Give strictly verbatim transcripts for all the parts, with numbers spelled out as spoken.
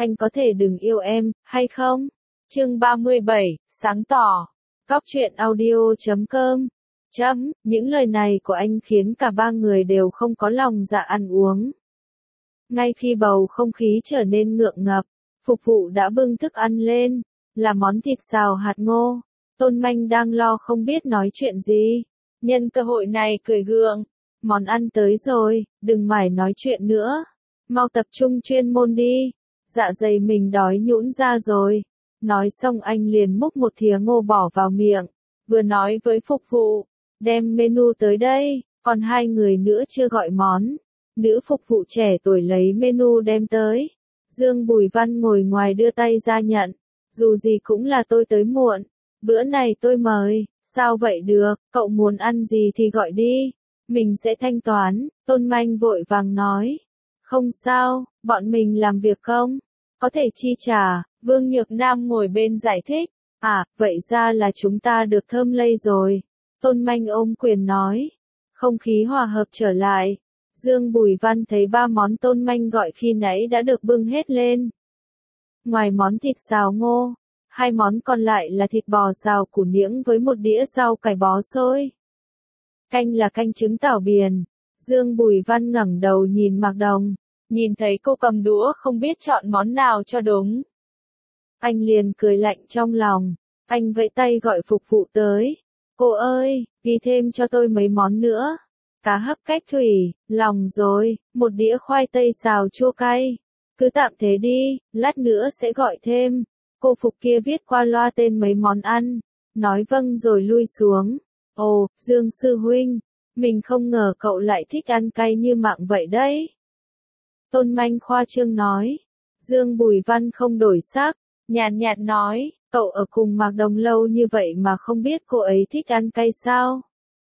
anh có thể đừng yêu em, hay không? Chương ba mươi bảy, sáng tỏ. Góc truyện audio chấm com. Chấm, những lời này của anh khiến cả ba người đều không có lòng dạ ăn uống. Ngay khi bầu không khí trở nên ngượng ngập, phục vụ đã bưng thức ăn lên, là món thịt xào hạt ngô. Tôn Manh đang lo không biết nói chuyện gì, nhân cơ hội này cười gượng. Món ăn tới rồi, đừng mải nói chuyện nữa. Mau tập trung chuyên môn đi. Dạ dày mình đói nhũn ra rồi. Nói xong anh liền múc một thìa ngô bỏ vào miệng, vừa nói với phục vụ, đem menu tới đây, còn hai người nữa chưa gọi món. Nữ phục vụ trẻ tuổi lấy menu đem tới. Dương Bùi Văn ngồi ngoài đưa tay ra nhận. Dù gì cũng là tôi tới muộn. Bữa này tôi mời, sao vậy được, cậu muốn ăn gì thì gọi đi. Mình sẽ thanh toán, Tôn Manh vội vàng nói. Không sao, bọn mình làm việc không? Có thể chi trả, Vương Nhược Nam ngồi bên giải thích. À, vậy ra là chúng ta được thơm lây rồi. Tôn Manh ôm quyền nói. Không khí hòa hợp trở lại. Dương Bùi Văn thấy ba món Tôn Manh gọi khi nãy đã được bưng hết lên. Ngoài món thịt xào ngô, hai món còn lại là thịt bò xào củ niễng với một đĩa rau cải bó xôi. Canh là canh trứng tảo biển. Dương Bùi Văn ngẩng đầu nhìn Mạc Đồng, nhìn thấy cô cầm đũa không biết chọn món nào cho đúng. Anh liền cười lạnh trong lòng, anh vẫy tay gọi phục vụ tới. Cô ơi, ghi thêm cho tôi mấy món nữa. Cá hấp cách thủy, lòng rồi, một đĩa khoai tây xào chua cay. Cứ tạm thế đi, lát nữa sẽ gọi thêm. Cô phục kia viết qua loa tên mấy món ăn, nói vâng rồi lui xuống. Ồ, Dương sư huynh, mình không ngờ cậu lại thích ăn cay như Mạng vậy đấy. Tôn Manh khoa trương nói. Dương Bùi Văn không đổi sắc, nhàn nhạt nói, cậu ở cùng Mạc Đồng lâu như vậy mà không biết cô ấy thích ăn cay sao?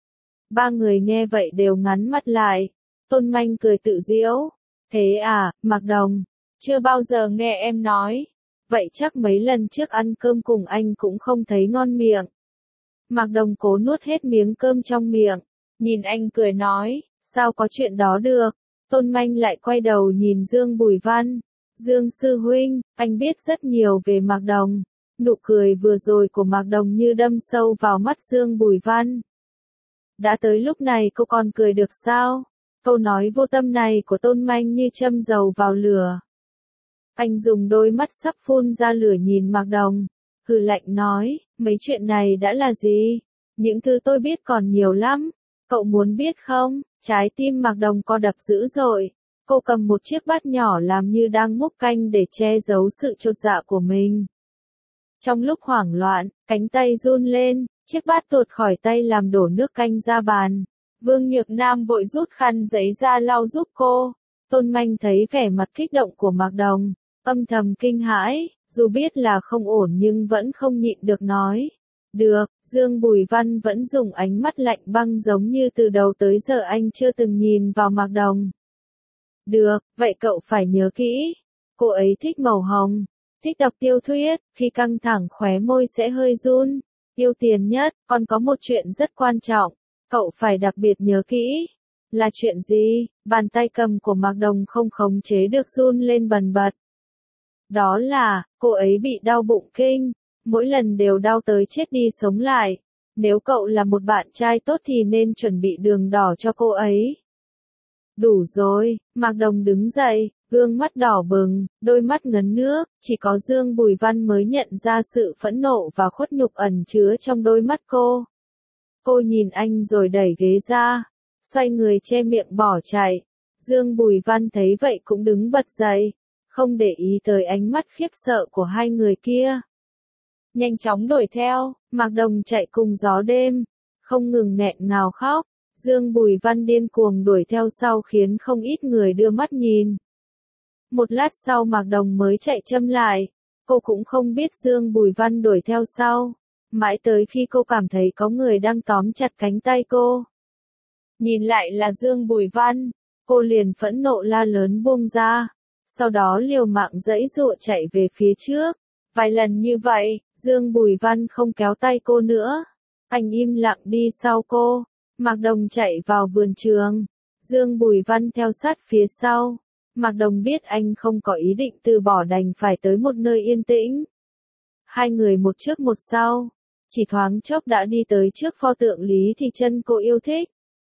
Ba người nghe vậy đều ngắn mắt lại. Tôn Manh cười tự giễu. Thế à, Mạc Đồng, chưa bao giờ nghe em nói. Vậy chắc mấy lần trước ăn cơm cùng anh cũng không thấy ngon miệng. Mạc Đồng cố nuốt hết miếng cơm trong miệng, nhìn anh cười nói, sao có chuyện đó được. Tôn Manh lại quay đầu nhìn Dương Bùi Văn. Dương sư huynh, anh biết rất nhiều về Mạc Đồng. Nụ cười vừa rồi của Mạc Đồng như đâm sâu vào mắt Dương Bùi Văn. Đã tới lúc này cô còn cười được sao? Câu nói vô tâm này của Tôn Manh như châm dầu vào lửa. Anh dùng đôi mắt sắp phun ra lửa nhìn Mạc Đồng, hừ lạnh nói, mấy chuyện này đã là gì? Những thứ tôi biết còn nhiều lắm. Cậu muốn biết không? Trái tim Mạc Đồng co đập dữ dội. Cô cầm một chiếc bát nhỏ làm như đang múc canh để che giấu sự chột dạ của mình. Trong lúc hoảng loạn, cánh tay run lên, chiếc bát tuột khỏi tay làm đổ nước canh ra bàn. Vương Nhược Nam vội rút khăn giấy ra lau giúp cô. Tôn Manh thấy vẻ mặt kích động của Mạc Đồng, âm thầm kinh hãi, dù biết là không ổn nhưng vẫn không nhịn được nói. Được, Dương Bùi Văn vẫn dùng ánh mắt lạnh băng giống như từ đầu tới giờ anh chưa từng nhìn vào Mạc Đồng. Được, vậy cậu phải nhớ kỹ. Cô ấy thích màu hồng, thích đọc tiểu thuyết, khi căng thẳng khóe môi sẽ hơi run. Yêu tiền nhất, còn có một chuyện rất quan trọng, cậu phải đặc biệt nhớ kỹ. Là chuyện gì? Bàn tay cầm của Mạc Đồng không khống chế được run lên bần bật. Đó là, cô ấy bị đau bụng kinh, mỗi lần đều đau tới chết đi sống lại. Nếu cậu là một bạn trai tốt thì nên chuẩn bị đường đỏ cho cô ấy. Đủ rồi, Mạc Đồng đứng dậy, gương mắt đỏ bừng, đôi mắt ngấn nước, chỉ có Dương Bùi Văn mới nhận ra sự phẫn nộ và khuất nhục ẩn chứa trong đôi mắt cô. Cô nhìn anh rồi đẩy ghế ra, xoay người che miệng bỏ chạy. Dương Bùi Văn thấy vậy cũng đứng bật dậy, không để ý tới ánh mắt khiếp sợ của hai người kia. Nhanh chóng đuổi theo, Mạc Đồng chạy cùng gió đêm, không ngừng nghẹn ngào khóc. Dương Bùi Văn điên cuồng đuổi theo sau khiến không ít người đưa mắt nhìn. Một lát sau Mạc Đồng mới chạy chậm lại, cô cũng không biết Dương Bùi Văn đuổi theo sau. Mãi tới khi cô cảm thấy có người đang tóm chặt cánh tay cô. Nhìn lại là Dương Bùi Văn, cô liền phẫn nộ la lớn buông ra, sau đó liều mạng giãy giụa chạy về phía trước. Vài lần như vậy, Dương Bùi Văn không kéo tay cô nữa. Anh im lặng đi sau cô. Mạc Đồng chạy vào vườn trường. Dương Bùi Văn theo sát phía sau. Mạc Đồng biết anh không có ý định từ bỏ đành phải tới một nơi yên tĩnh. Hai người một trước một sau, chỉ thoáng chốc đã đi tới trước pho tượng Lý Thị Chân cô yêu thích.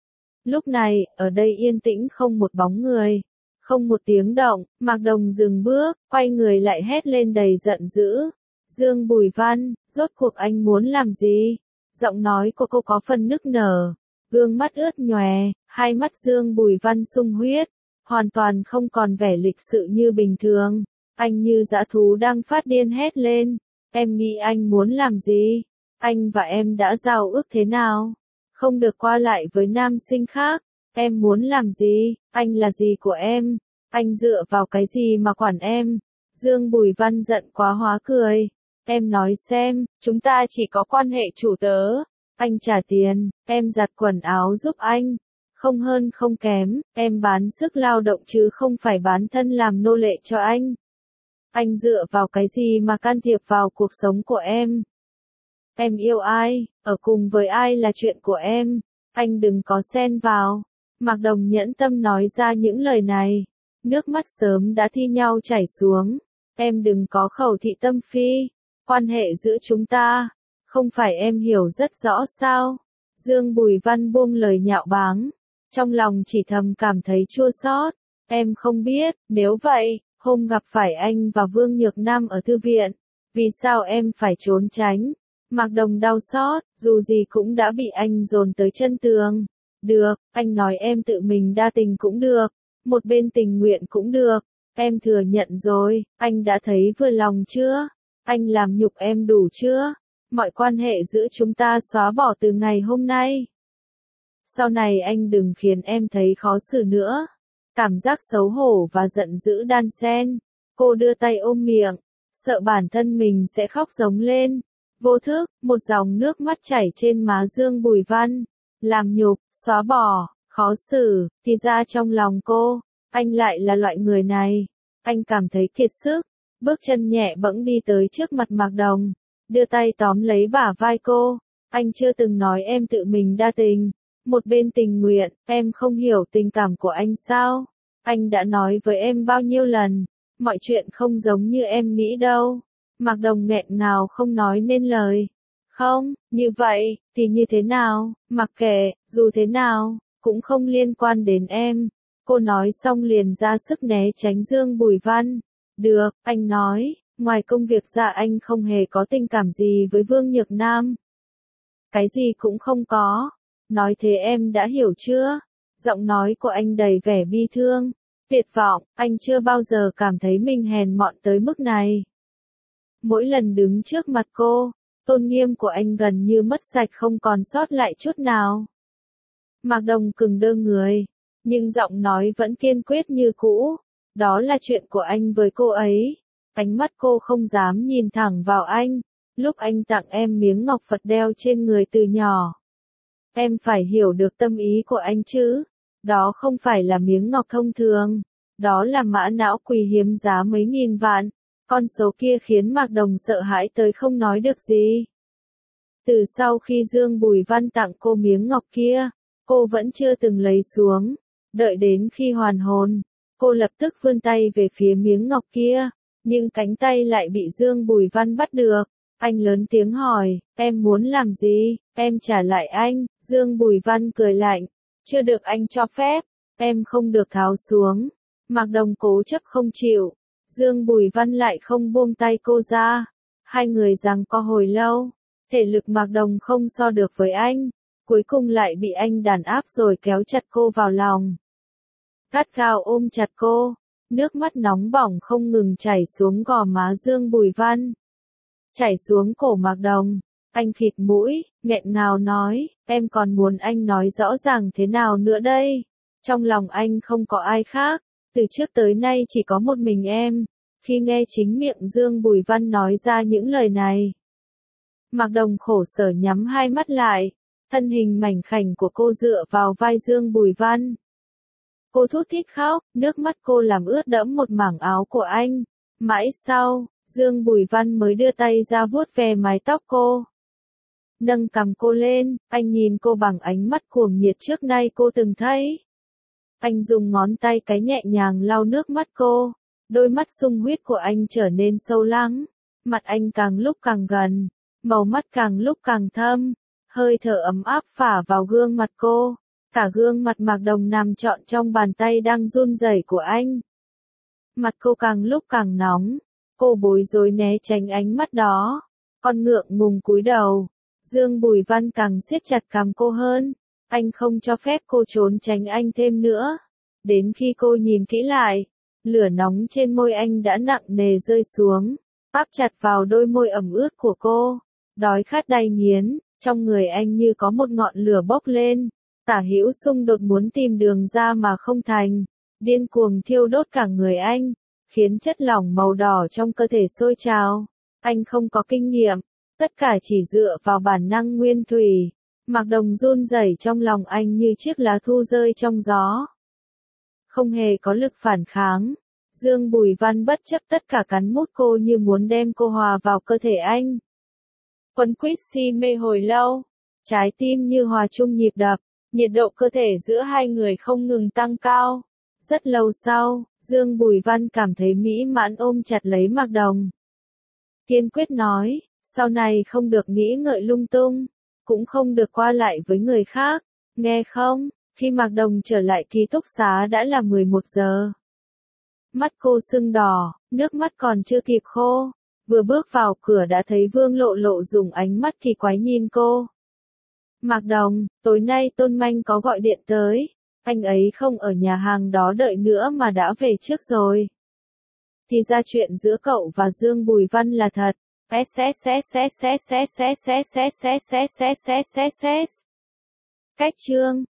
Lúc này, ở đây yên tĩnh không một bóng người, không một tiếng động, Mạc Đồng dừng bước, quay người lại hét lên đầy giận dữ. Dương Bùi Văn, rốt cuộc anh muốn làm gì? Giọng nói của cô có phần nức nở, gương mắt ướt nhòe, hai mắt Dương Bùi Văn sung huyết, hoàn toàn không còn vẻ lịch sự như bình thường. Anh như dã thú đang phát điên hét lên, em nghĩ anh muốn làm gì? Anh và em đã giao ước thế nào? Không được qua lại với nam sinh khác. Em muốn làm gì? Anh là gì của em? Anh dựa vào cái gì mà quản em? Dương Bùi Văn giận quá hóa cười. Em nói xem, chúng ta chỉ có quan hệ chủ tớ. Anh trả tiền, em giặt quần áo giúp anh. Không hơn không kém, em bán sức lao động chứ không phải bán thân làm nô lệ cho anh. Anh dựa vào cái gì mà can thiệp vào cuộc sống của em? Em yêu ai, ở cùng với ai là chuyện của em. Anh đừng có xen vào. Mạc Đồng nhẫn tâm nói ra những lời này. Nước mắt sớm đã thi nhau chảy xuống. Em đừng có khẩu thị tâm phi. Quan hệ giữa chúng ta, không phải em hiểu rất rõ sao? Dương Bùi Văn buông lời nhạo báng. Trong lòng chỉ thầm cảm thấy chua xót. Em không biết, nếu vậy, hôm gặp phải anh và Vương Nhược Nam ở thư viện, vì sao em phải trốn tránh? Mạc Đồng đau xót, dù gì cũng đã bị anh dồn tới chân tường. Được, anh nói em tự mình đa tình cũng được, một bên tình nguyện cũng được, em thừa nhận rồi, anh đã thấy vừa lòng chưa? Anh làm nhục em đủ chưa? Mọi quan hệ giữa chúng ta xóa bỏ từ ngày hôm nay. Sau này anh đừng khiến em thấy khó xử nữa. Cảm giác xấu hổ và giận dữ đan xen. Cô đưa tay ôm miệng, sợ bản thân mình sẽ khóc giống lên. Vô thức, một dòng nước mắt chảy trên má Dương Bùi Văn. Làm nhục, xóa bỏ, khó xử, thì ra trong lòng cô, anh lại là loại người này. Anh cảm thấy kiệt sức, bước chân nhẹ bẫng đi tới trước mặt Mạc Đồng, đưa tay tóm lấy bả vai cô. Anh chưa từng nói em tự mình đa tình, một bên tình nguyện, em không hiểu tình cảm của anh sao? Anh đã nói với em bao nhiêu lần, mọi chuyện không giống như em nghĩ đâu. Mạc Đồng nghẹn ngào không nói nên lời. Không, như vậy, thì như thế nào, mặc kệ, dù thế nào, cũng không liên quan đến em. Cô nói xong liền ra sức né tránh Dương Bùi Văn. Được, anh nói, ngoài công việc ra anh không hề có tình cảm gì với Vương Nhược Nam. Cái gì cũng không có. Nói thế em đã hiểu chưa? Giọng nói của anh đầy vẻ bi thương, tuyệt vọng, anh chưa bao giờ cảm thấy mình hèn mọn tới mức này. Mỗi lần đứng trước mặt cô, tôn nghiêm của anh gần như mất sạch không còn sót lại chút nào. Mạc Đồng cứng đơ người, nhưng giọng nói vẫn kiên quyết như cũ. Đó là chuyện của anh với cô ấy. Ánh mắt cô không dám nhìn thẳng vào anh. Lúc anh tặng em miếng ngọc Phật đeo trên người từ nhỏ, em phải hiểu được tâm ý của anh chứ. Đó không phải là miếng ngọc thông thường. Đó là mã não quý hiếm giá mấy nghìn vạn. Con số kia khiến Mạc Đồng sợ hãi tới không nói được gì. Từ sau khi Dương Bùi Văn tặng cô miếng ngọc kia, cô vẫn chưa từng lấy xuống. Đợi đến khi hoàn hồn, cô lập tức vươn tay về phía miếng ngọc kia, nhưng cánh tay lại bị Dương Bùi Văn bắt được. Anh lớn tiếng hỏi, em muốn làm gì? Em trả lại anh. Dương Bùi Văn cười lạnh, chưa được anh cho phép, em không được tháo xuống. Mạc Đồng cố chấp không chịu. Dương Bùi Văn lại không buông tay cô ra. Hai người giằng co hồi lâu. Thể lực Mạc Đồng không so được với anh. Cuối cùng lại bị anh đàn áp rồi kéo chặt cô vào lòng. Gắt gao ôm chặt cô. Nước mắt nóng bỏng không ngừng chảy xuống gò má Dương Bùi Văn. Chảy xuống cổ Mạc Đồng. Anh khịt mũi, nghẹn ngào nói, em còn muốn anh nói rõ ràng thế nào nữa đây? Trong lòng anh không có ai khác. Từ trước tới nay chỉ có một mình em. Khi nghe chính miệng Dương Bùi Văn nói ra những lời này, Mạc Đồng khổ sở nhắm hai mắt lại. Thân hình mảnh khảnh của cô dựa vào vai Dương Bùi Văn. Cô thút thít khóc, nước mắt cô làm ướt đẫm một mảng áo của anh. Mãi sau, Dương Bùi Văn mới đưa tay ra vuốt ve mái tóc cô. Nâng cằm cô lên, anh nhìn cô bằng ánh mắt cuồng nhiệt trước nay cô từng thấy. Anh dùng ngón tay cái nhẹ nhàng lau nước mắt cô. Đôi mắt sung huyết của anh trở nên sâu lắng. Mặt anh càng lúc càng gần. Màu mắt càng lúc càng thâm. Hơi thở ấm áp phả vào gương mặt cô. Cả gương mặt Mạc Đồng nằm trọn trong bàn tay đang run rẩy của anh. Mặt cô càng lúc càng nóng. Cô bối rối né tránh ánh mắt đó. Con ngượng ngùng cúi đầu. Dương Bùi Văn càng siết chặt cằm cô hơn. Anh không cho phép cô trốn tránh anh thêm nữa. Đến khi cô nhìn kỹ lại, lửa nóng trên môi anh đã nặng nề rơi xuống, áp chặt vào đôi môi ẩm ướt của cô. Đói khát đay nghiến, trong người anh như có một ngọn lửa bốc lên. Tả hữu xung đột muốn tìm đường ra mà không thành. Điên cuồng thiêu đốt cả người anh, khiến chất lỏng màu đỏ trong cơ thể sôi trào. Anh không có kinh nghiệm, tất cả chỉ dựa vào bản năng nguyên thủy. Mạc Đồng run rẩy trong lòng anh như chiếc lá thu rơi trong gió. Không hề có lực phản kháng. Dương Bùi Văn bất chấp tất cả cắn mút cô như muốn đem cô hòa vào cơ thể anh. Quấn quýt si mê hồi lâu, trái tim như hòa chung nhịp đập, nhiệt độ cơ thể giữa hai người không ngừng tăng cao. Rất lâu sau, Dương Bùi Văn cảm thấy mỹ mãn ôm chặt lấy Mạc Đồng. Kiên quyết nói, sau này không được nghĩ ngợi lung tung, cũng không được qua lại với người khác, nghe không? Khi Mạc Đồng trở lại ký túc xá đã là mười một giờ. Mắt cô sưng đỏ, nước mắt còn chưa kịp khô. Vừa bước vào cửa đã thấy Vương Lộ Lộ dùng ánh mắt kỳ quái nhìn cô. Mạc Đồng, tối nay Tôn Manh có gọi điện tới. Anh ấy không ở nhà hàng đó đợi nữa mà đã về trước rồi. Thì ra chuyện giữa cậu và Dương Bùi Văn là thật. Cách chương